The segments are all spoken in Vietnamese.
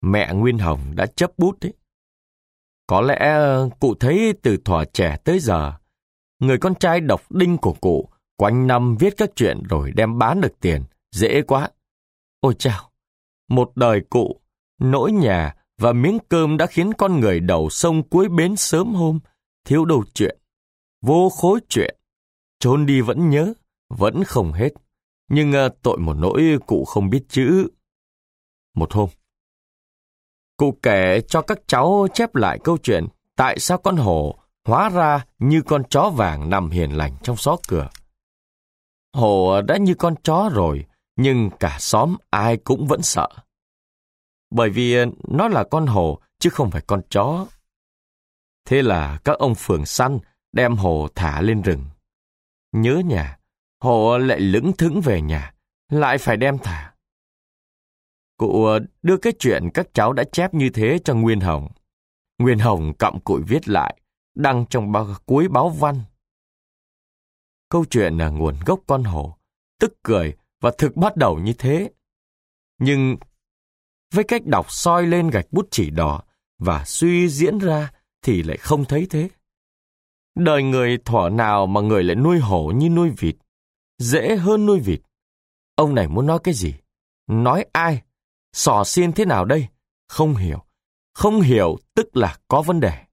mẹ Nguyên Hồng đã chấp bút đấy. Có lẽ cụ thấy từ thuở trẻ tới giờ, người con trai độc đinh của cụ quanh năm viết các chuyện rồi đem bán được tiền, dễ quá. Ôi chao, một đời cụ, nỗi nhà và miếng cơm đã khiến con người đầu sông cuối bến sớm hôm, thiếu đâu chuyện, vô khối chuyện, chôn đi vẫn nhớ, vẫn không hết. Nhưng tội một nỗi cụ không biết chữ. Một hôm, cụ kể cho các cháu chép lại câu chuyện tại sao con hổ hóa ra như con chó vàng nằm hiền lành trong xó cửa. Hổ đã như con chó rồi, nhưng cả xóm ai cũng vẫn sợ. Bởi vì nó là con hổ chứ không phải con chó. Thế là các ông phường săn đem hổ thả lên rừng. Nhớ nhà, hổ lại lững thững về nhà, lại phải đem thả. Cụ đưa cái chuyện các cháu đã chép như thế cho Nguyên Hồng. Nguyên Hồng cặm cụi viết lại, đăng trong cuối báo văn. Câu chuyện là nguồn gốc con hổ, tức cười và thực bắt đầu như thế. Nhưng với cách đọc soi lên gạch bút chỉ đỏ và suy diễn ra thì lại không thấy thế. Đời người thuở nào mà người lại nuôi hổ như nuôi vịt, dễ hơn nuôi vịt. Ông này muốn nói cái gì? Nói ai? Xỏ xiên thế nào đây? Không hiểu. Không hiểu tức là có vấn đề.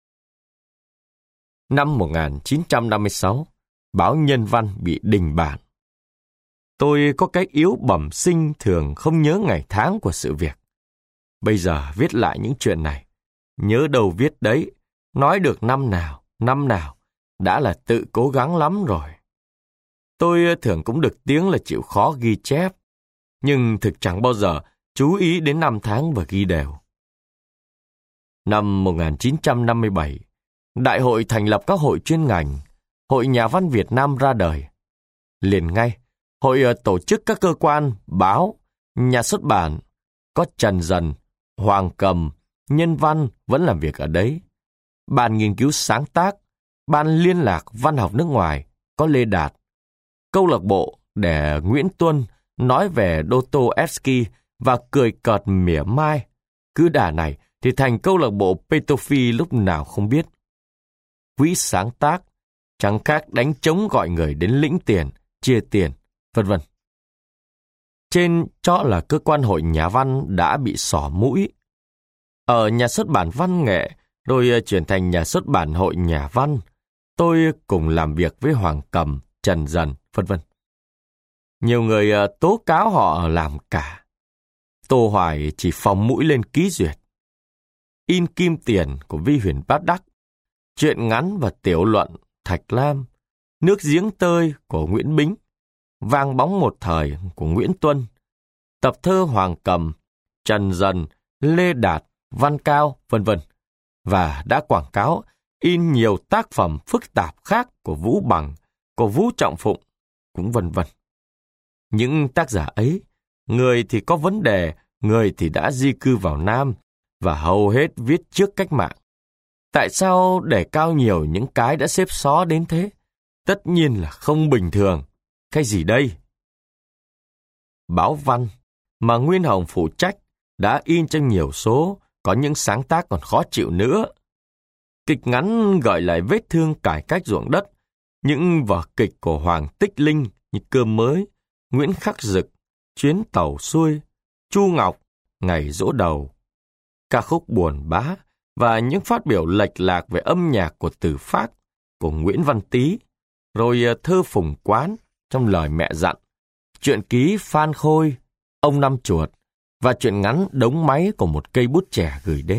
Năm 1956, báo Nhân văn bị đình bản. Tôi có cái yếu bẩm sinh thường không nhớ ngày tháng của sự việc. Bây giờ viết lại những chuyện này, nhớ đâu viết đấy, nói được năm nào, đã là tự cố gắng lắm rồi. Tôi thường cũng được tiếng là chịu khó ghi chép, nhưng thực chẳng bao giờ chú ý đến năm tháng và ghi đều. Năm 1957, Đại hội thành lập các hội chuyên ngành, Hội Nhà văn Việt Nam ra đời. Liền ngay, hội tổ chức các cơ quan, báo, nhà xuất bản, có Trần Dần, Hoàng Cầm, Nhân văn vẫn làm việc ở đấy. Ban nghiên cứu sáng tác, ban liên lạc văn học nước ngoài, có Lê Đạt. Câu lạc bộ để Nguyễn Tuân nói về Dostoevsky và cười cợt mỉa mai. Cứ đà này thì thành câu lạc bộ Petofi lúc nào không biết. Quỹ sáng tác, chẳng khác đánh trống gọi người đến lĩnh tiền, chia tiền, vân vân. Trên cho là cơ quan hội nhà văn đã bị xỏ mũi. Ở nhà xuất bản văn nghệ, rồi chuyển thành nhà xuất bản hội nhà văn, tôi cùng làm việc với Hoàng Cầm, Trần Dần, vân vân. Nhiều người tố cáo họ làm cả. Tô Hoài chỉ phóng mũi lên ký duyệt. In kim tiền của Vi Huyền Bát Đắc, truyện ngắn và tiểu luận Thạch Lam, Nước giếng tơi của Nguyễn Bính, Vang bóng một thời của Nguyễn Tuân, tập thơ Hoàng Cầm, Trần Dần, Lê Đạt, Văn Cao, vân vân, và đã quảng cáo in nhiều tác phẩm phức tạp khác của Vũ Bằng, của Vũ Trọng Phụng, cũng vân vân. Những tác giả ấy, người thì có vấn đề, người thì đã di cư vào Nam, và hầu hết viết trước cách mạng. Tại sao để cao nhiều những cái đã xếp xó đến thế? Tất nhiên là không bình thường. Cái gì đây? Báo văn mà Nguyên Hồng phụ trách đã in trong nhiều số, có những sáng tác còn khó chịu nữa. Kịch ngắn gợi lại vết thương cải cách ruộng đất, những vở kịch của Hoàng Tích Linh như Cơm Mới, Nguyễn Khắc Dực, Chuyến tàu xuôi, Chu Ngọc, Ngày giỗ đầu, ca khúc buồn bã và những phát biểu lệch lạc về âm nhạc của Từ Phác, của Nguyễn Văn Tý, rồi thơ Phùng Quán trong lời mẹ dặn, truyện ký Phan Khôi, Ông Năm Chuột và truyện ngắn Đống máy của một cây bút trẻ gửi đến.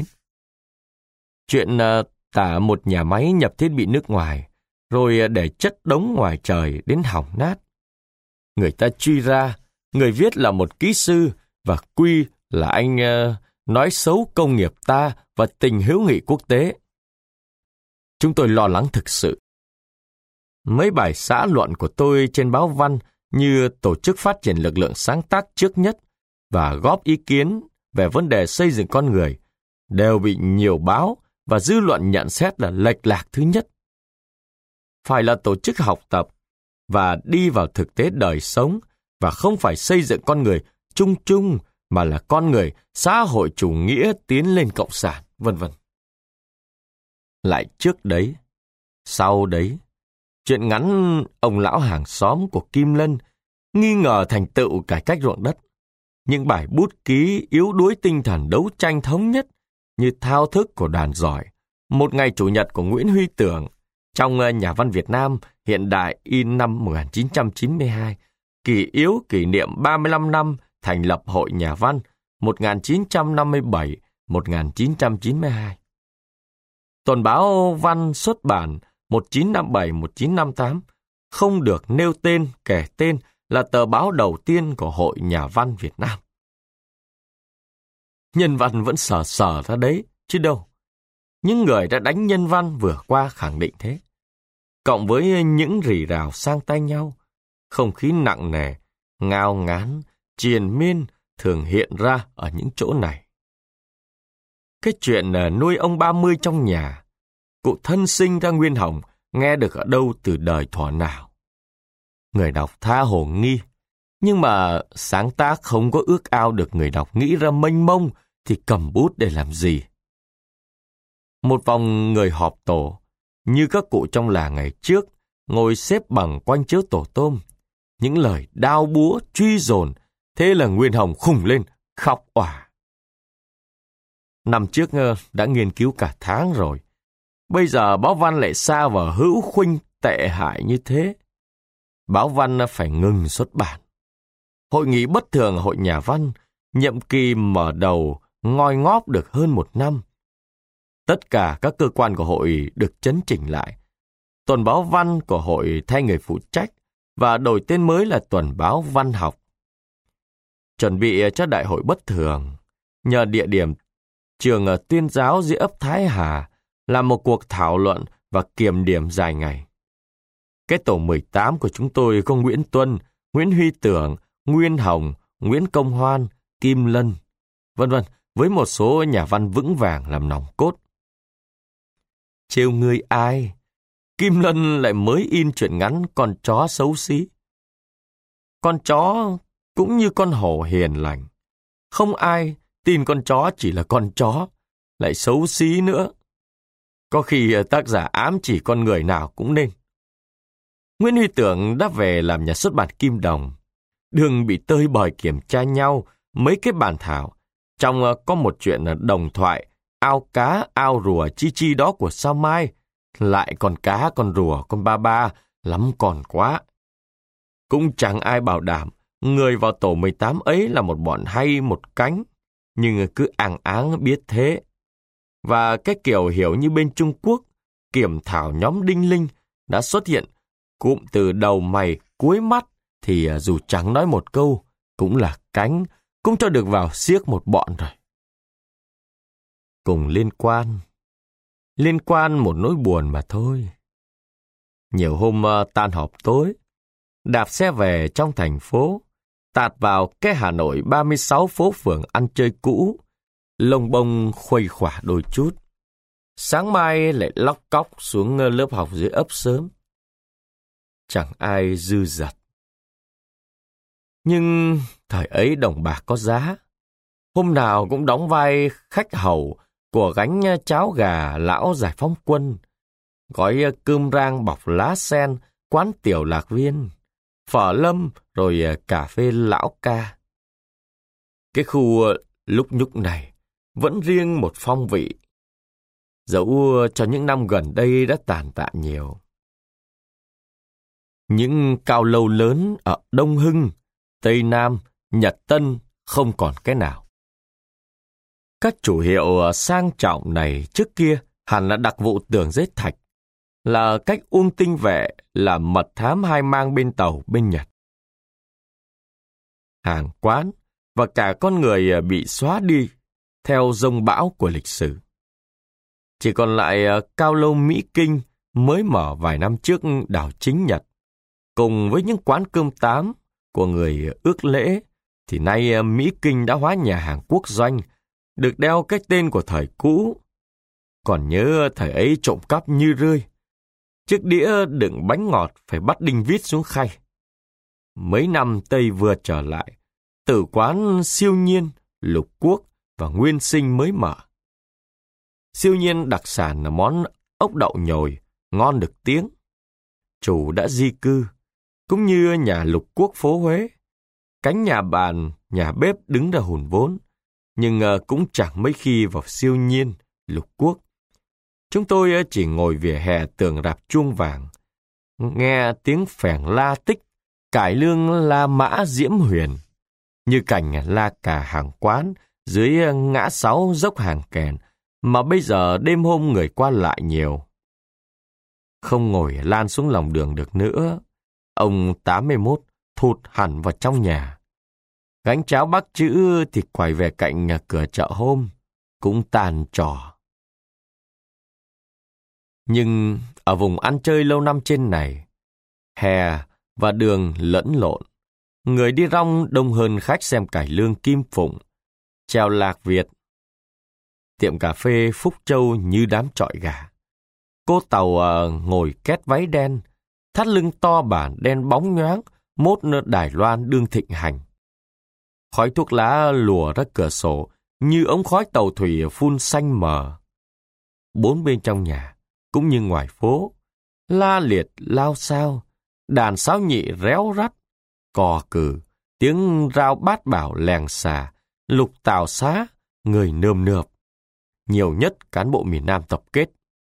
Chuyện tả một nhà máy nhập thiết bị nước ngoài, rồi để chất đống ngoài trời đến hỏng nát. Người ta truy ra, người viết là một kỹ sư và quy là anh nói xấu công nghiệp ta và tình hữu nghị quốc tế. Chúng tôi lo lắng thực sự. Mấy bài xã luận của tôi trên báo văn như tổ chức phát triển lực lượng sáng tác trước nhất và góp ý kiến về vấn đề xây dựng con người đều bị nhiều báo và dư luận nhận xét là lệch lạc thứ nhất. Phải là tổ chức học tập và đi vào thực tế đời sống và không phải xây dựng con người chung chung mà là con người xã hội chủ nghĩa tiến lên cộng sản, vân vân. Lại trước đấy, sau đấy, chuyện ngắn ông lão hàng xóm của Kim Lân nghi ngờ thành tựu cải cách ruộng đất. Những bài bút ký yếu đuối tinh thần đấu tranh thống nhất như thao thức của đàn giỏi, Một ngày Chủ nhật của Nguyễn Huy Tưởng trong Nhà văn Việt Nam hiện đại in năm 1992, kỷ yếu kỷ niệm 35 năm thành lập Hội Nhà văn 1957-1992. Tuần báo Văn xuất bản 1957-1958 không được nêu tên kể tên là tờ báo đầu tiên của Hội Nhà văn Việt Nam. Nhân văn vẫn sờ ra đấy, chứ đâu. Những người đã đánh nhân văn vừa qua khẳng định thế. Cộng với những rỉ rào sang tay nhau, không khí nặng nề, ngao ngán, triền miên thường hiện ra ở những chỗ này. Cái chuyện nuôi ông 30 trong nhà, cụ thân sinh ra Nguyên Hồng nghe được ở đâu từ đời thuở nào. Người đọc tha hồ nghi, nhưng mà sáng tác không có ước ao được người đọc nghĩ ra mênh mông thì cầm bút để làm gì. Một vòng người họp tổ, như các cụ trong làng ngày trước, ngồi xếp bằng quanh chiếu tổ tôm. Những lời đao búa truy dồn, thế là Nguyên Hồng khùng lên, khóc òa. Năm trước đã nghiên cứu cả tháng rồi. Bây giờ báo Văn lại sa vào hữu khuynh tệ hại như thế. Báo Văn phải ngừng xuất bản. Hội nghị bất thường Hội Nhà văn, nhiệm kỳ mở đầu ngoi ngóp được hơn 1 năm. Tất cả các cơ quan của hội được chấn chỉnh lại. Tuần báo Văn của hội thay người phụ trách và đổi tên mới là Tuần báo Văn học. Chuẩn bị cho đại hội bất thường, nhờ địa điểm trường Tuyên giáo dưới ấp Thái Hà là một cuộc thảo luận và kiểm điểm dài ngày. Cái tổ 18 của chúng tôi có Nguyễn Tuân, Nguyễn Huy Tưởng, Nguyên Hồng, Nguyễn Công Hoan, Kim Lân, vân vân, với một số nhà văn vững vàng làm nòng cốt. Trêu ngươi ai? Kim Lân lại mới in truyện ngắn Con chó xấu xí. Con chó cũng như con hổ hiền lành. Không ai tin con chó chỉ là con chó, lại xấu xí nữa. Có khi tác giả ám chỉ con người nào cũng nên. Nguyễn Huy Tưởng đã về làm nhà xuất bản Kim Đồng. Đường bị tơi bời kiểm tra nhau mấy cái bản thảo. Trong có một chuyện đồng thoại ao cá, ao rùa chi chi đó của Sao Mai. Lại còn cá, con rùa, con ba ba, lắm còn quá. Cũng chẳng ai bảo đảm người vào tổ 18 ấy là một bọn hay một cánh, nhưng cứ áng áng biết thế. Và cái kiểu hiểu như bên Trung Quốc, kiểm thảo nhóm Đinh Linh đã xuất hiện cụm từ đầu mày cuối mắt thì dù chẳng nói một câu, cũng là cánh, cũng cho được vào xiếc một bọn rồi. Cùng liên quan một nỗi buồn mà thôi. Nhiều hôm tan họp tối, đạp xe về trong thành phố, tạt vào cái Hà Nội 36 phố phường ăn chơi cũ, lông bông khuây khỏa đôi chút. Sáng mai lại lóc cóc xuống lớp học dưới ấp sớm. Chẳng ai dư dật. Nhưng thời ấy đồng bạc có giá. Hôm nào cũng đóng vai khách hầu của gánh cháo gà lão giải phóng quân, gói cơm rang bọc lá sen quán tiểu Lạc Viên, phở Lâm rồi cà phê Lão Ca. Cái khu lúc nhúc này vẫn riêng một phong vị, dẫu cho những năm gần đây đã tàn tạ nhiều. Những cao lầu lớn ở Đông Hưng, Tây Nam, Nhật Tân không còn cái nào. Các chủ hiệu sang trọng này trước kia hẳn là đặc vụ tường giết thạch, là cách Uông Tinh Vệ làm mật thám hai mang bên Tàu bên Nhật. Hàng quán và cả con người bị xóa đi theo dông bão của lịch sử. Chỉ còn lại cao lâu Mỹ Kinh mới mở vài năm trước đảo chính Nhật, cùng với những quán cơm tám của người ước lễ, thì nay Mỹ Kinh đã hóa nhà hàng quốc doanh, được đeo cái tên của thời cũ. Còn nhớ thời ấy trộm cắp như rươi. Chiếc đĩa đựng bánh ngọt phải bắt đinh vít xuống khay. Mấy năm Tây vừa trở lại, tử quán siêu nhiên Lục Quốc và Nguyên Sinh mới mở. Siêu nhiên đặc sản là món ốc đậu nhồi, ngon được tiếng. Chủ đã di cư, cũng như nhà Lục Quốc phố Huế. Cánh nhà bàn, nhà bếp đứng ra hùn vốn, nhưng cũng chẳng mấy khi vào siêu nhiên, Lục Quốc. Chúng tôi chỉ ngồi vỉa hè tường rạp chuông vàng, nghe tiếng phèn la tích, cải lương la mã diễm huyền, như cảnh la cà hàng quán dưới ngã sáu dốc hàng kèn, mà bây giờ đêm hôm người qua lại nhiều. Không ngồi lan xuống lòng đường được nữa, ông 81 thụt hẳn vào trong nhà. Gánh cháo bác chữ thì quay về cạnh cửa chợ hôm, cũng tàn trò. Nhưng ở vùng ăn chơi lâu năm trên này, hè và đường lẫn lộn, người đi rong đông hơn khách xem cải lương Kim Phụng, treo lạc Việt. Tiệm cà phê Phúc Châu như đám trọi gà. Cô Tàu ngồi két váy đen, thắt lưng to bản đen bóng nhoáng, mốt Đài Loan đương thịnh hành. Khói thuốc lá lùa ra cửa sổ như ống khói tàu thủy phun xanh mờ. Bốn bên trong nhà, cũng như ngoài phố, la liệt lao xao, đàn sáo nhị réo rắt, cò cừ, tiếng rao bát bảo lèng xà, lục tào xá, người nườm nượp. Nhiều nhất cán bộ miền Nam tập kết.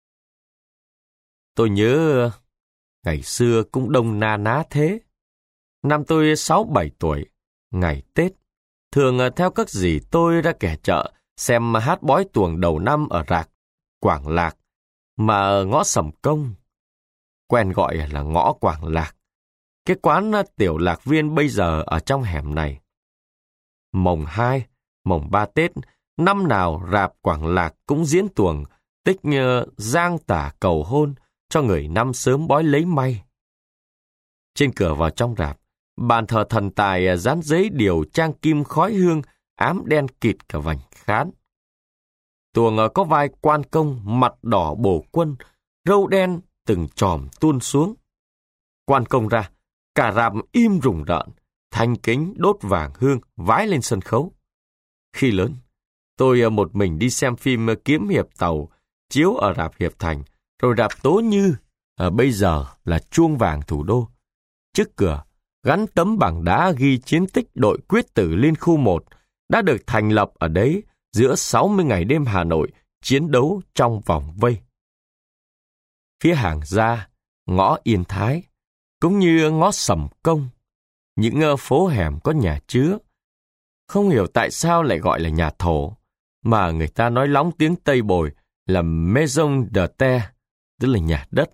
Tôi nhớ ngày xưa cũng đông na ná thế. Năm tôi 6-7 tuổi, ngày Tết, thường theo các dì tôi ra kẻ chợ xem hát bói tuồng đầu năm ở rạc Quảng Lạc, mà ngõ Sầm Công, quen gọi là ngõ Quảng Lạc. Cái quán tiểu lạc viên bây giờ ở trong hẻm này. Mồng 2, mồng 3 Tết, năm nào rạp Quảng Lạc cũng diễn tuồng tích giang tả cầu hôn cho người năm sớm bói lấy may. Trên cửa vào trong rạp, bàn thờ thần tài dán giấy điều trang kim khói hương, ám đen kịt cả vành khán. Tuồng có vai quan công, mặt đỏ bổ quân, râu đen từng chòm tuôn xuống. Quan công ra, cả rạp im rùng rợn, thanh kính đốt vàng hương vái lên sân khấu. Khi lớn, tôi một mình đi xem phim Kiếm Hiệp Tàu, chiếu ở rạp Hiệp Thành, rồi rạp Tố Như, bây giờ là Chuông Vàng Thủ Đô. Trước cửa, gắn tấm bảng đá ghi chiến tích đội quyết tử Liên khu 1 đã được thành lập ở đấy giữa 60 ngày đêm Hà Nội chiến đấu trong vòng vây. Phía hàng ra, ngõ Yên Thái, cũng như ngõ Sầm Công, những phố hẻm có nhà chứa. Không hiểu tại sao lại gọi là nhà thổ, mà người ta nói lóng tiếng Tây Bồi là Maison de Terre, tức là nhà đất.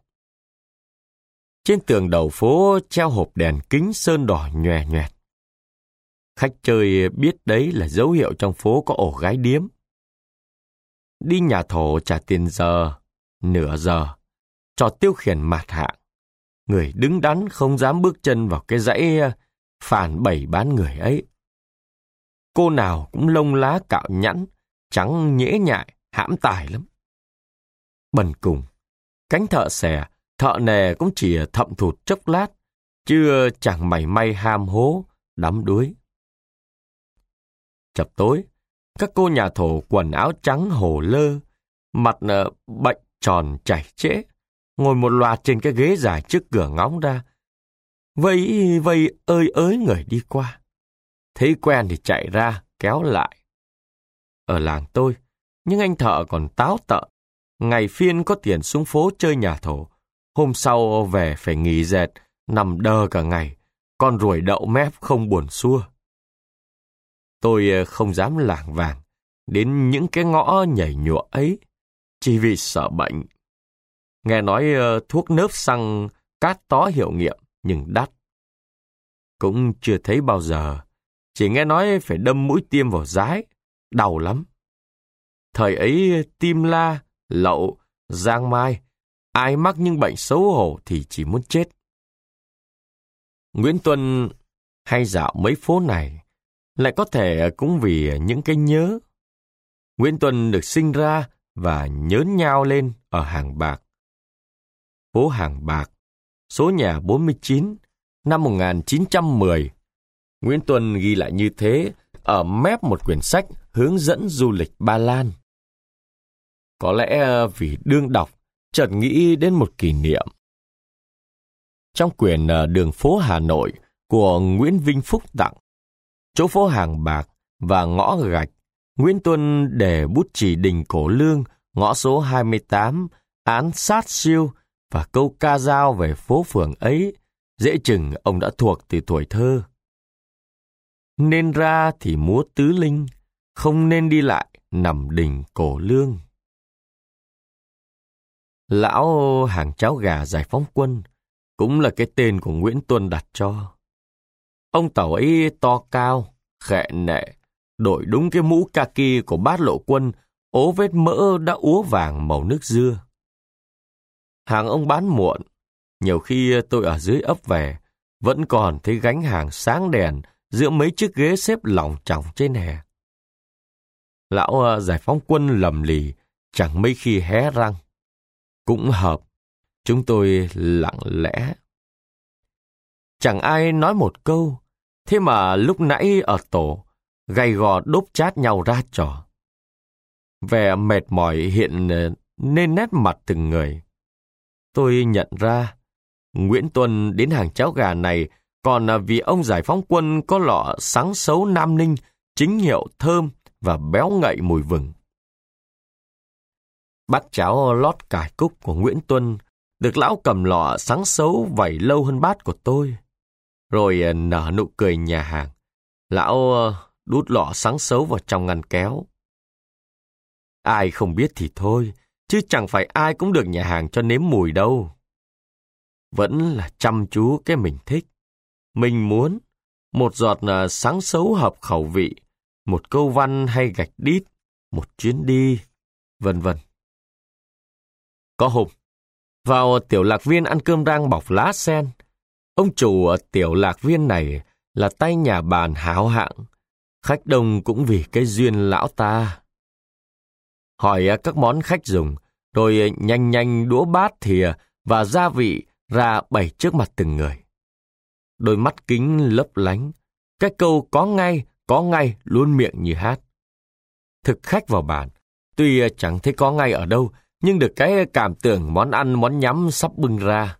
Trên tường đầu phố treo hộp đèn kính sơn đỏ nhòe nhoẹt. Khách chơi biết đấy là dấu hiệu trong phố có ổ gái điếm. Đi nhà thổ trả tiền giờ, nửa giờ, trò tiêu khiển mạt hạng. Người đứng đắn không dám bước chân vào cái dãy phản bày bán người ấy. Cô nào cũng lông lá cạo nhẵn, trắng nhễ nhại, hãm tài lắm. Bần cùng, cánh thợ xẻ, thợ nề cũng chỉ thậm thụt chốc lát, chứ chẳng mảy may ham hố, đắm đuối. Chập tối, các cô nhà thổ quần áo trắng hồ lơ, mặt bệnh tròn chảy trễ, ngồi một loạt trên cái ghế dài trước cửa ngóng ra, vây vây ơi ới người đi qua. Thấy quen thì chạy ra, kéo lại. Ở làng tôi, những anh thợ còn táo tợn, ngày phiên có tiền xuống phố chơi nhà thổ, hôm sau về phải nghỉ dệt, nằm đơ cả ngày, con ruồi đậu mép không buồn xua. Tôi không dám lảng vàng đến những cái ngõ nhảy nhụa ấy, chỉ vì sợ bệnh. Nghe nói thuốc nớp xăng cát tó hiệu nghiệm nhưng đắt. Cũng chưa thấy bao giờ, chỉ nghe nói phải đâm mũi tiêm vào dái, đau lắm. Thời ấy tim la, lậu, giang mai, ai mắc những bệnh xấu hổ thì chỉ muốn chết. Nguyễn Tuân hay dạo mấy phố này, lại có thể cũng vì những cái nhớ. Nguyễn Tuân được sinh ra và nhớn nhao lên ở Hàng Bạc. Phố Hàng Bạc, số nhà 49, năm 1910. Nguyễn Tuân ghi lại như thế ở mép một quyển sách hướng dẫn du lịch Ba Lan. Có lẽ vì đương đọc, chợt nghĩ đến một kỷ niệm. Trong quyển Đường phố Hà Nội của Nguyễn Vinh Phúc tặng, chỗ phố Hàng Bạc và ngõ gạch, Nguyễn Tuân để bút chì Đình Cổ Lương, ngõ số 28, án sát siêu và câu ca dao về phố phường ấy, dễ chừng ông đã thuộc từ tuổi thơ. Nên ra thì múa tứ linh, không nên đi lại nằm Đình Cổ Lương. Lão hàng cháo gà Giải Phóng Quân cũng là cái tên của Nguyễn Tuân đặt cho. Ông tàu ấy to cao, khệ nệ, đội đúng cái mũ kaki của bát lộ quân, ố vết mỡ đã úa vàng màu nước dưa. Hàng ông bán muộn, nhiều khi tôi ở dưới ấp về, vẫn còn thấy gánh hàng sáng đèn giữa mấy chiếc ghế xếp lỏng chỏng trên hè. Lão Giải Phóng Quân lầm lì, chẳng mấy khi hé răng. Cũng hợp, chúng tôi lặng lẽ. Chẳng ai nói một câu, thế mà lúc nãy ở tổ, gay gò đốp chát nhau ra trò. Vẻ mệt mỏi hiện nên nét mặt từng người. Tôi nhận ra, Nguyễn Tuân đến hàng cháo gà này còn vì ông Giải Phóng Quân có lọ sáng xấu Nam Ninh, chính hiệu thơm và béo ngậy mùi vừng. Bát cháo lót cải cúc của Nguyễn Tuân được lão cầm lọ sáng xấu vẩy lâu hơn bát của tôi. Rồi nở nụ cười nhà hàng, lão đút lọ sáng xấu vào trong ngăn kéo. Ai không biết thì thôi, chứ chẳng phải ai cũng được nhà hàng cho nếm mùi đâu. Vẫn là chăm chú cái mình thích. Mình muốn một giọt sáng xấu hợp khẩu vị, một câu văn hay gạch đít, một chuyến đi, vân vân. Có hôm, vào tiểu lạc viên ăn cơm rang bọc lá sen. Ông chủ ở tiểu lạc viên này là tay nhà bàn háo hạng. Khách đông cũng vì cái duyên lão ta. Hỏi các món khách dùng, rồi nhanh nhanh đũa bát thìa và gia vị ra bày trước mặt từng người. Đôi mắt kính lấp lánh, cái câu có ngay luôn miệng như hát. Thực khách vào bàn, tuy chẳng thấy có ngay ở đâu, nhưng được cái cảm tưởng món ăn món nhắm sắp bưng ra.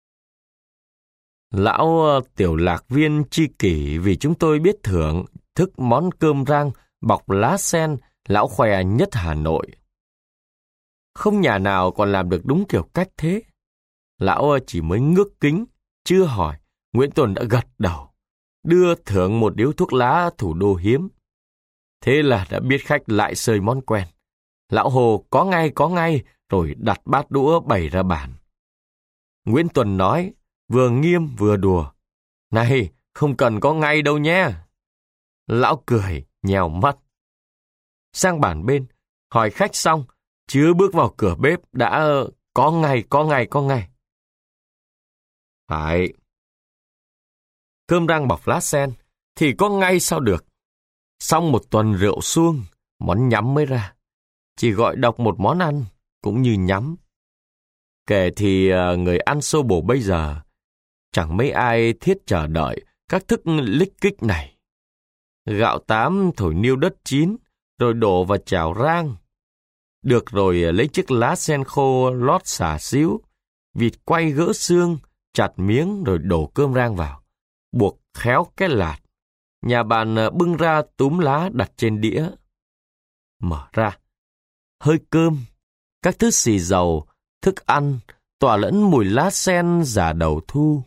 Lão tiểu lạc viên chi kỷ vì chúng tôi biết thưởng thức món cơm rang bọc lá sen lão khoe nhất Hà Nội. Không nhà nào còn làm được đúng kiểu cách thế. Lão chỉ mới ngước kính, chưa hỏi, Nguyễn Tuân đã gật đầu, đưa thưởng một điếu thuốc lá thủ đô hiếm. Thế là đã biết khách lại sơi món quen. Lão hồ có ngay, rồi đặt bát đũa bày ra bàn. Nguyễn Tuân nói, vừa nghiêm vừa đùa, này, không cần có ngay đâu nhé. Lão cười, nhèo mắt. Sang bàn bên, hỏi khách xong, chưa bước vào cửa bếp đã có ngay. Phải. Cơm rang bọc lá sen thì có ngay sao được. Xong một tuần rượu suông, món nhắm mới ra. Chỉ gọi đọc một món ăn, cũng như nhắm. Kể thì người ăn xô bồ bây giờ, chẳng mấy ai thiết chờ đợi các thức lích kích này. Gạo tám thổi niêu đất chín, rồi đổ vào chảo rang. Được rồi lấy chiếc lá sen khô lót xả xíu, vịt quay gỡ xương, chặt miếng rồi đổ cơm rang vào. Buộc khéo cái lạt. Nhà bàn bưng ra túm lá đặt trên đĩa. Mở ra. Hơi cơm, các thứ xì dầu, thức ăn, tỏa lẫn mùi lá sen giả đầu thu.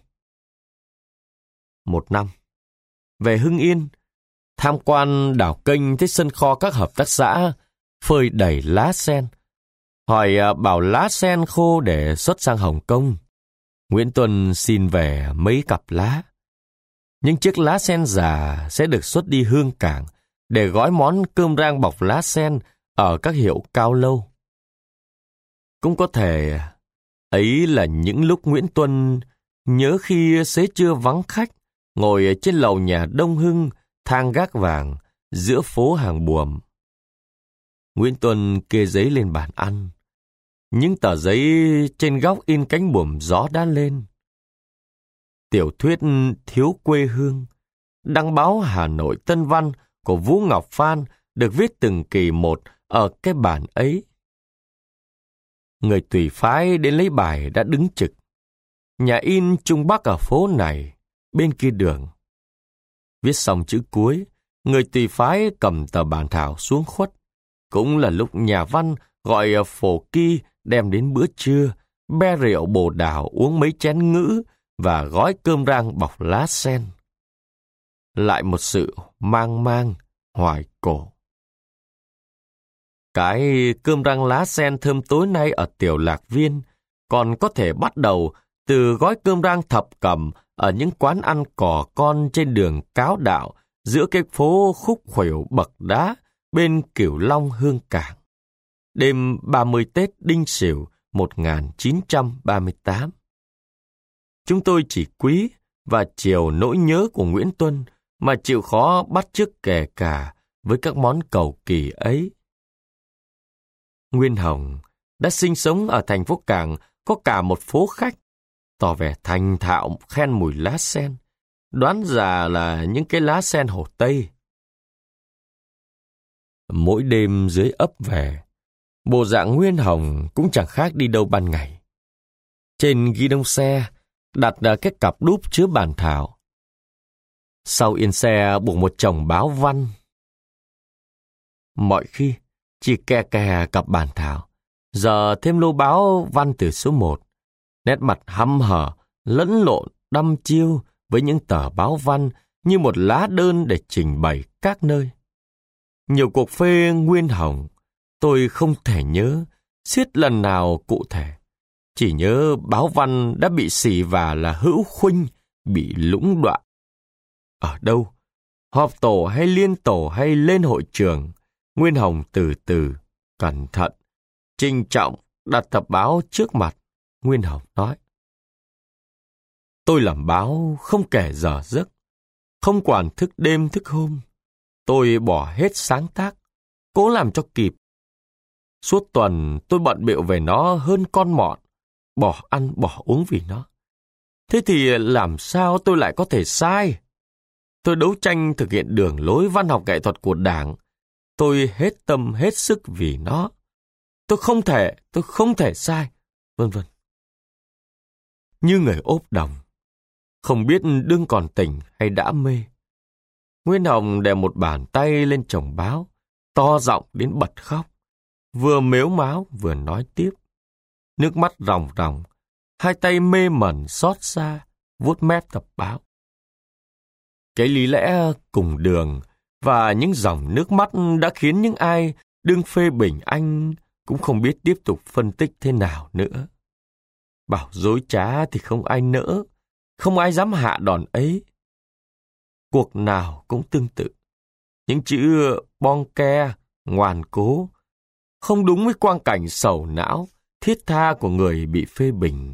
Một năm, về Hưng Yên, tham quan đảo kênh thấy sân kho các hợp tác xã, phơi đầy lá sen. Hỏi bảo lá sen khô để xuất sang Hồng Kông. Nguyễn Tuân xin về mấy cặp lá. Những chiếc lá sen già sẽ được xuất đi Hương Cảng để gói món cơm rang bọc lá sen ở các hiệu cao lâu. Cũng có thể ấy là những lúc Nguyễn Tuân nhớ khi xế trưa vắng khách, ngồi trên lầu nhà Đông Hưng, thang gác vàng, giữa phố hàng buồm. Nguyễn Tuân kê giấy lên bàn ăn. Những tờ giấy trên góc in cánh buồm gió đã lên. Tiểu thuyết Thiếu quê hương, đăng báo Hà Nội Tân Văn của Vũ Ngọc Phan được viết từng kỳ một ở cái bản ấy. Người tùy phái đến lấy bài đã đứng trực. Nhà in Trung Bắc ở phố này, bên kia đường. Viết xong chữ cuối, người tùy phái cầm tờ bản thảo xuống khuất. Cũng là lúc nhà văn gọi phổ ki đem đến bữa trưa, be rượu bồ đào uống mấy chén ngữ và gói cơm rang bọc lá sen. Lại một sự mang mang, hoài cổ. Cái cơm rang lá sen thơm tối nay ở Tiểu Lạc Viên còn có thể bắt đầu từ gói cơm rang thập cẩm ở những quán ăn cò con trên đường Cáo Đạo giữa cái phố khúc khuỷu bậc đá bên Cửu Long Hương Cảng. Đêm 30 Tết Đinh Sửu 1938. Chúng tôi chỉ quý và chiều nỗi nhớ của Nguyễn Tuân mà chịu khó bắt chước kể cả với các món cầu kỳ ấy. Nguyên Hồng đã sinh sống ở thành phố Cảng có cả một phố khách, tỏ vẻ thành thạo khen mùi lá sen, đoán ra là những cái lá sen Hồ Tây. Mỗi đêm dưới ấp về, bộ dạng Nguyên Hồng cũng chẳng khác đi đâu ban ngày. Trên ghi đông xe đặt cái cặp đúp chứa bản thảo. Sau yên xe buộc một chồng báo văn. Mọi khi chỉ kè kè cặp bản thảo, giờ thêm lô báo văn từ số 1. Nét mặt hăm hở, lẫn lộn, đăm chiêu với những tờ báo văn như một lá đơn để trình bày các nơi. Nhiều cuộc phê Nguyên Hồng, tôi không thể nhớ, xiết lần nào cụ thể. Chỉ nhớ báo văn đã bị xỉ vả là hữu khuynh, bị lũng đoạn. Ở đâu, họp tổ hay liên tổ hay lên hội trường, Nguyên Hồng từ từ, cẩn thận, trinh trọng đặt tập báo trước mặt. Nguyên Hồng nói: Tôi làm báo không kể giờ giấc, không quản thức đêm thức hôm. Tôi bỏ hết sáng tác, cố làm cho kịp. Suốt tuần tôi bận bịu về nó hơn con mọn, bỏ ăn bỏ uống vì nó. Thế thì làm sao tôi lại có thể sai? Tôi đấu tranh thực hiện đường lối văn học nghệ thuật của Đảng. Tôi hết tâm hết sức vì nó. Tôi không thể sai, vân vân. Như người ốp đồng, không biết đương còn tỉnh hay đã mê. Nguyên Hồng đè một bàn tay lên chồng báo, to giọng đến bật khóc. Vừa mếu máo vừa nói tiếp. Nước mắt ròng ròng, hai tay mê mẩn xót xa, vuốt mép tập báo. Cái lý lẽ cùng đường và những dòng nước mắt đã khiến những ai đương phê bình anh cũng không biết tiếp tục phân tích thế nào nữa. Bảo dối trá thì không ai nỡ, không ai dám hạ đòn ấy. Cuộc nào cũng tương tự. Những chữ bon ke, ngoan cố, không đúng với quang cảnh sầu não, thiết tha của người bị phê bình.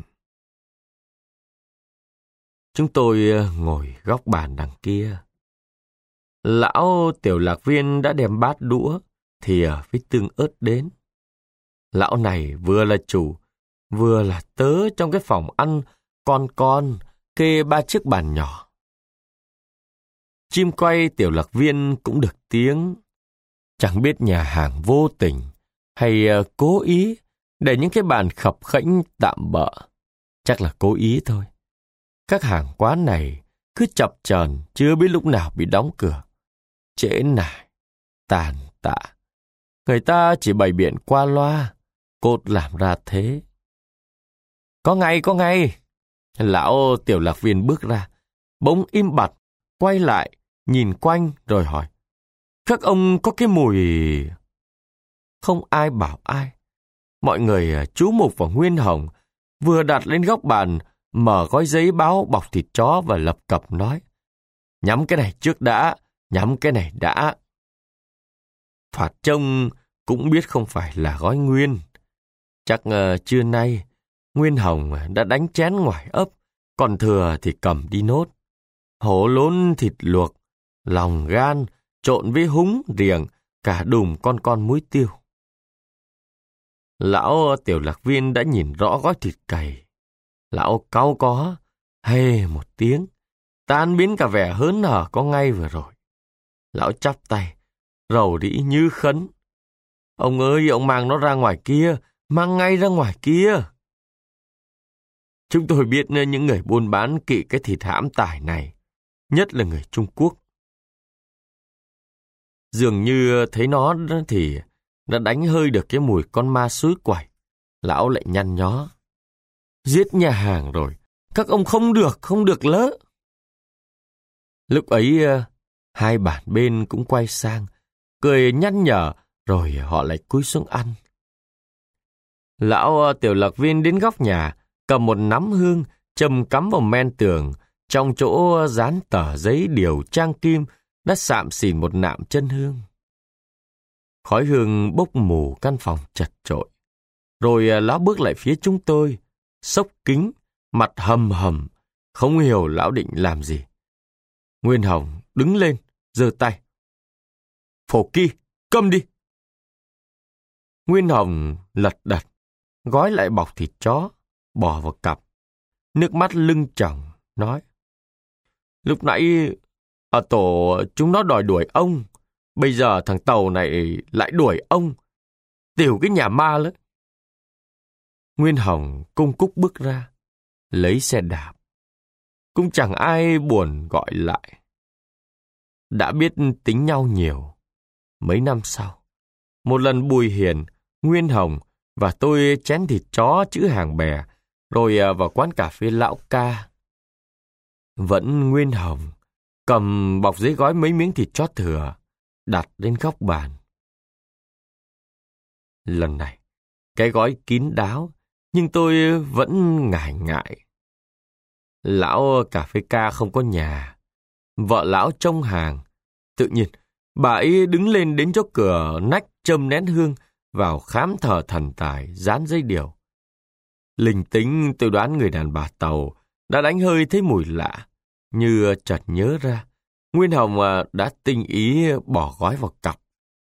Chúng tôi ngồi góc bàn đằng kia. Lão Tiểu Lạc Viên đã đem bát đũa, thìa với tương ớt đến. Lão này vừa là chủ, vừa là tớ trong cái phòng ăn con kê 3 chiếc bàn nhỏ. Chim quay Tiểu Lạc Viên cũng được tiếng. Chẳng biết nhà hàng vô tình hay cố ý để những cái bàn khập khễnh tạm bợ. Chắc là cố ý thôi. Các hàng quán này cứ chập chờn chưa biết lúc nào bị đóng cửa. Trễ nải, tàn tạ. Người ta chỉ bày biện qua loa, cốt làm ra thế. Có ngay. Lão Tiểu Lạc Viên bước ra, bỗng im bặt, quay lại, nhìn quanh rồi hỏi: Các ông có cái mùi... Không ai bảo ai. Mọi người chú mục vào Nguyên Hồng, vừa đặt lên góc bàn, mở gói giấy báo bọc thịt chó và lập cập nói: Nhắm cái này trước đã, nhắm cái này đã. Phạt trông cũng biết không phải là gói nguyên. Chắc trưa nay Nguyên Hồng đã đánh chén ngoài ấp, còn thừa thì cầm đi nốt. Hổ lốn thịt luộc, lòng gan, trộn với húng, riềng, cả đùm con muối tiêu. Lão Tiểu Lạc Viên đã nhìn rõ gói thịt cày. Lão cáu có, hay một tiếng, tan biến cả vẻ hớn hở có ngay vừa rồi. Lão chắp tay, rầu rĩ như khấn. Ông ơi, ông mang nó ra ngoài kia, mang ngay ra ngoài kia. Chúng tôi biết những người buôn bán kỵ cái thịt hãm tải này, nhất là người Trung Quốc. Dường như thấy nó thì đã đánh hơi được cái mùi con ma suối quẩy. Lão lại nhăn nhó. Giết nhà hàng rồi, các ông không được lỡ. Lúc ấy, hai bản bên cũng quay sang, cười nhăn nhở, rồi họ lại cúi xuống ăn. Lão tiểu lạc viên đến góc nhà, cầm một nắm hương, châm cắm vào men tường, trong chỗ dán tờ giấy điều trang kim, đã xạm xìn một nạm chân hương. Khói hương bốc mù căn phòng chật chội. Rồi lão bước lại phía chúng tôi, xốc kính, mặt hầm hầm, không hiểu lão định làm gì. Nguyên Hồng đứng lên, giơ tay. Phổ Kỳ, câm đi! Nguyên Hồng lật đật, gói lại bọc thịt chó, bỏ vào cặp. Nước mắt lưng tròng, nói. Lúc nãy, ở tổ chúng nó đòi đuổi ông. Bây giờ thằng Tàu này lại đuổi ông. Tiểu cái nhà ma lớn. Nguyên Hồng cung cúc bước ra, lấy xe đạp. Cũng chẳng ai buồn gọi lại. Đã biết tính nhau nhiều. Mấy năm sau, một lần Bùi Hiền, Nguyên Hồng và tôi chén thịt chó chữ hàng bè, rồi vào quán cà phê Lão Ca. Vẫn Nguyên Hồng cầm bọc giấy gói mấy miếng thịt chó thừa, đặt lên góc bàn. Lần này, cái gói kín đáo, nhưng tôi vẫn ngại ngại. Lão cà phê ca không có nhà. Vợ lão trông hàng. Tự nhiên, bà ấy đứng lên đến chỗ cửa nách châm nén hương vào khám thờ thần tài, dán giấy điều. Linh tính tôi đoán người đàn bà Tàu đã đánh hơi thấy mùi lạ, như chợt nhớ ra. Nguyên Hồng đã tinh ý bỏ gói vào cặp.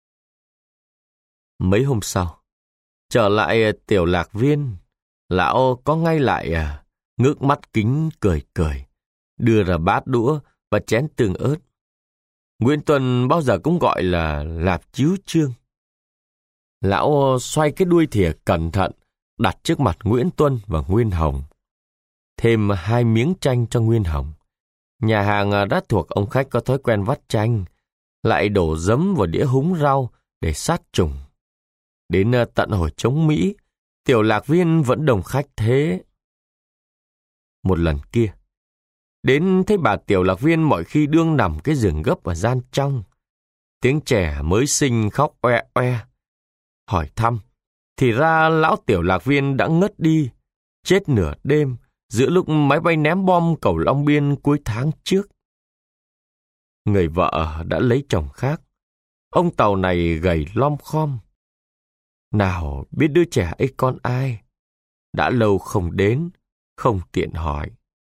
Mấy hôm sau, trở lại tiểu lạc viên, lão có ngay lại ngước mắt kính cười cười, đưa ra bát đũa và chén tương ớt. Nguyễn Tuân bao giờ cũng gọi là lạp chiếu trương. Lão xoay cái đuôi thìa cẩn thận, đặt trước mặt Nguyễn Tuân và Nguyên Hồng. Thêm 2 miếng chanh cho Nguyên Hồng. Nhà hàng đã thuộc ông khách có thói quen vắt chanh, lại đổ giấm vào đĩa húng rau để sát trùng. Đến tận hồi chống Mỹ, tiểu lạc viên vẫn đông khách thế. Một lần kia, đến thấy bà tiểu lạc viên mọi khi đương nằm cái giường gấp ở gian trong. Tiếng trẻ mới sinh khóc oe oe. Hỏi thăm, thì ra lão tiểu lạc viên đã ngất đi, chết nửa đêm, giữa lúc máy bay ném bom cầu Long Biên cuối tháng trước. Người vợ đã lấy chồng khác. Ông Tàu này gầy lom khom. Nào biết đứa trẻ ấy con ai? Đã lâu không đến, không tiện hỏi.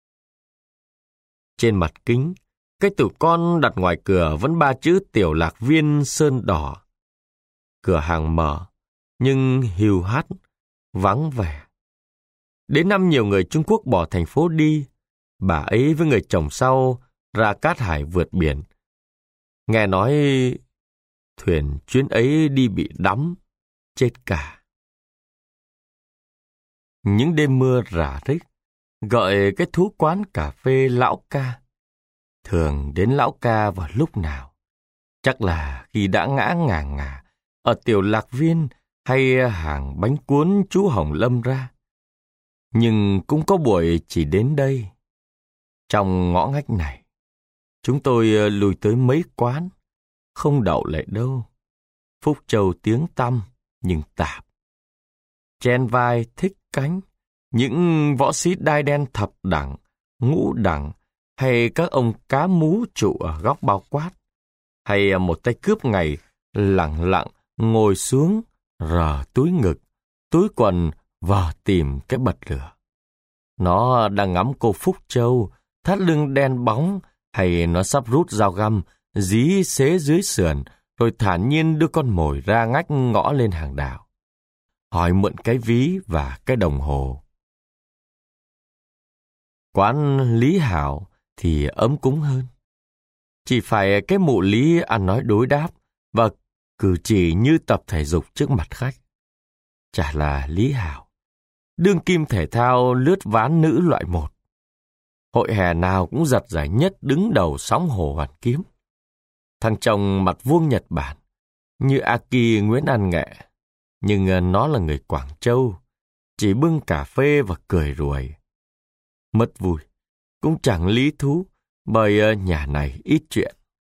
Trên mặt kính, cái tủ con đặt ngoài cửa vẫn 3 chữ tiểu lạc viên sơn đỏ. Cửa hàng mở, nhưng hiu hắt, vắng vẻ. Đến năm nhiều người Trung Quốc bỏ thành phố đi, bà ấy với người chồng sau ra Cát Hải vượt biển. Nghe nói thuyền chuyến ấy đi bị đắm, chết cả. Những đêm mưa rả rích, gọi cái thú quán cà phê Lão Ca. Thường đến Lão Ca vào lúc nào? Chắc là khi đã ngã ngà ở tiểu lạc viên hay hàng bánh cuốn chú Hồng Lâm ra. Nhưng cũng có buổi chỉ đến đây. Trong ngõ ngách này, chúng tôi lùi tới mấy quán, không đậu lại đâu. Phúc Châu tiếng tăm, nhưng tạp. Chen vai thích cánh, những võ sĩ đai đen thập đẳng, ngũ đẳng, hay các ông cá mú trụ ở góc bao quát, hay một tay cướp ngày lặng lặng ngồi xuống, rờ túi ngực, túi quần vờ tìm cái bật lửa. Nó đang ngắm cô Phúc Châu, thắt lưng đen bóng, hay nó sắp rút dao găm, dí xế dưới sườn, rồi thản nhiên đưa con mồi ra ngách ngõ lên hàng đào. Hỏi mượn cái ví và cái đồng hồ. Quán Lý Hảo thì ấm cúng hơn. chỉ phải cái mụ Lý ăn nói đối đáp và cử chỉ như tập thể dục trước mặt khách. Chả là Lý Hảo, đương kim thể thao lướt ván nữ loại 1. Hội hè nào cũng giật giải nhất đứng đầu sóng Hồ Hoàn Kiếm. Thằng chồng mặt vuông Nhật Bản, như Aki Nguyễn An Nghệ, nhưng nó là người Quảng Châu, chỉ bưng cà phê và cười ruồi. Mất vui, cũng chẳng lý thú, bởi nhà này ít chuyện.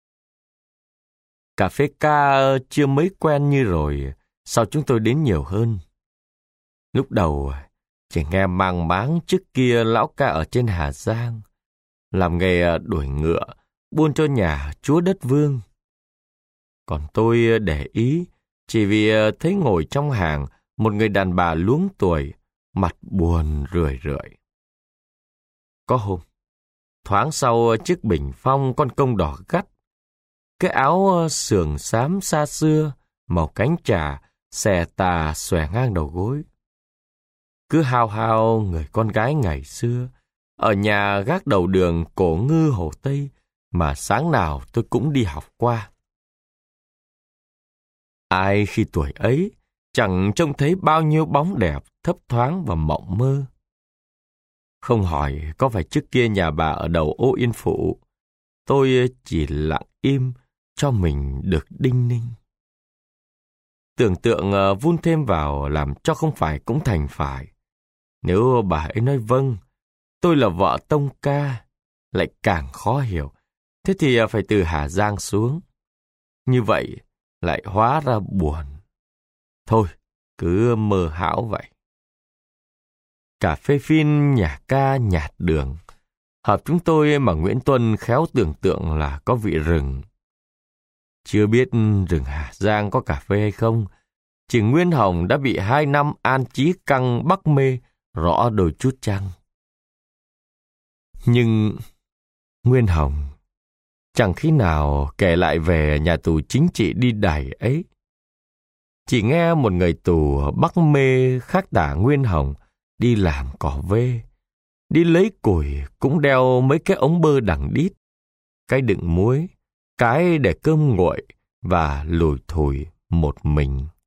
Cà phê ca chưa mấy quen như rồi, sau chúng tôi đến nhiều hơn. Lúc đầu, chỉ nghe mang máng trước kia lão ca ở trên Hà Giang, làm nghề đuổi ngựa, buôn cho nhà chúa đất vương. Còn tôi để ý, chỉ vì thấy ngồi trong hàng một người đàn bà luống tuổi, mặt buồn rười rượi. Có hôm, thoáng sau chiếc bình phong con công đỏ gắt, cái áo sườn xám xa xưa, màu cánh trà, xè tà xòe ngang đầu gối. Cứ hao hao người con gái ngày xưa, ở nhà gác đầu đường Cổ Ngư Hồ Tây, mà sáng nào tôi cũng đi học qua. Ai khi tuổi ấy chẳng trông thấy bao nhiêu bóng đẹp thấp thoáng và mộng mơ. Không hỏi có phải trước kia nhà bà ở đầu ô Yên Phụ, tôi chỉ lặng im cho mình được đinh ninh. Tưởng tượng vun thêm vào làm cho không phải cũng thành phải. Nếu bà ấy nói vâng, tôi là vợ tông ca, lại càng khó hiểu. Thế thì phải từ Hà Giang xuống. Như vậy lại hóa ra buồn. Thôi, cứ mơ hão vậy. Cà phê phin, nhà ca, nhạt đường. Hợp chúng tôi mà Nguyễn Tuân khéo tưởng tượng là có vị rừng. Chưa biết rừng Hà Giang có cà phê hay không, chỉ Nguyên Hồng đã bị 2 năm an chí căng Bắc mê rõ đôi chút chăng. Nhưng Nguyên Hồng chẳng khi nào kể lại về nhà tù chính trị đi đày ấy. Chỉ nghe một người tù Bắc mê khác tả Nguyên Hồng đi làm cỏ vê, đi lấy củi cũng đeo mấy cái ống bơ đằng đít, cái đựng muối, cái để cơm nguội và lủi thủi một mình.